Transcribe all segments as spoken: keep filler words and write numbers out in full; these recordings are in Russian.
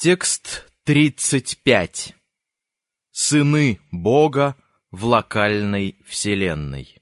Текст тридцать пять. Сыны Бога в локальной вселенной.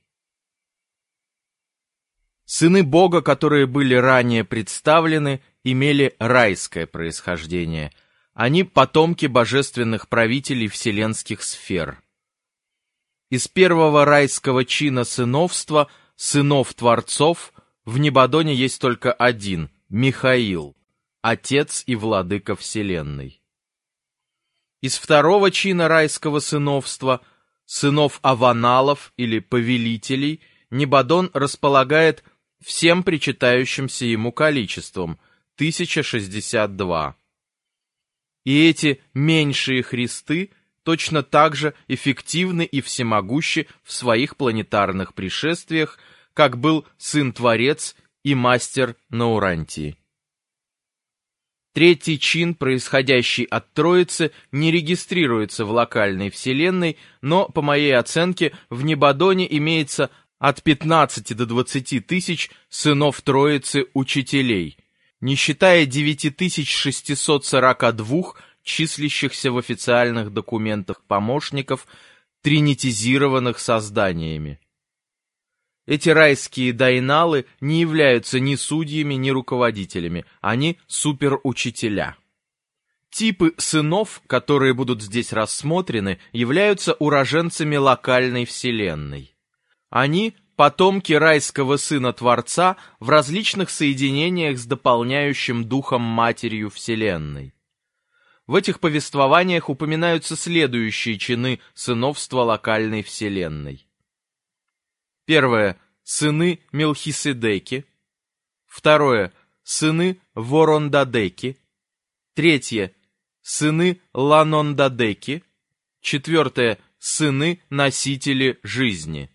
Сыны Бога, которые были ранее представлены, имели райское происхождение. Они потомки божественных правителей вселенских сфер. Из первого райского чина сыновства, сынов Творцов, в Небодоне есть только один – Михаил, Отец и Владыка Вселенной. Из второго чина райского сыновства, сынов Аваналов или повелителей, Небодон располагает всем причитающимся ему количеством – тысяча шестьдесят два. И эти меньшие Христы точно так же эффективны и всемогущи в своих планетарных пришествиях, как был Сын-Творец и Мастер на Урантии. Третий чин, происходящий от Троицы, не регистрируется в локальной вселенной, но, по моей оценке, в Небодоне имеется от пятнадцати до двадцати тысяч сынов Троицы учителей, не считая девяти тысяч шестисот сорока двух числящихся в официальных документах помощников, тринитизированных созданиями. Эти райские дайналы не являются ни судьями, ни руководителями, они суперучителя. Типы сынов, которые будут здесь рассмотрены, являются уроженцами локальной вселенной. Они – потомки райского сына Творца в различных соединениях с дополняющим духом Матерью Вселенной. В этих повествованиях упоминаются следующие чины сыновства локальной вселенной. Первое – сыны Мелхиседеки. Второе – сыны Ворондадеки. Третье – сыны Ланондадеки. Четвертое – сыны Носители Жизни.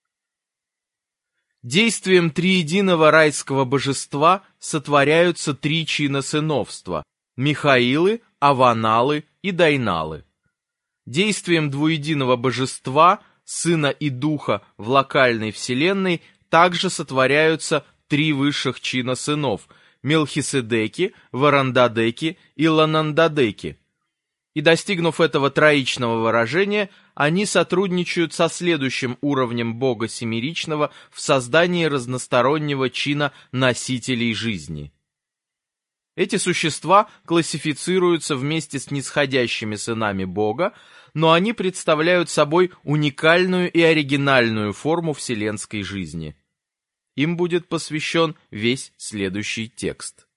Действием триединого райского божества сотворяются три чина сыновства – Михаилы, Аваналы и Дайналы. Действием двуединого божества – Сына и Духа в локальной вселенной также сотворяются три высших чина сынов – Мелхиседеки, Ворондадеки и Ланандадеки. И достигнув этого троичного выражения, они сотрудничают со следующим уровнем Бога Семеричного в создании разностороннего чина носителей жизни. Эти существа классифицируются вместе с нисходящими сынами Бога, но они представляют собой уникальную и оригинальную форму вселенской жизни. Им будет посвящен весь следующий текст.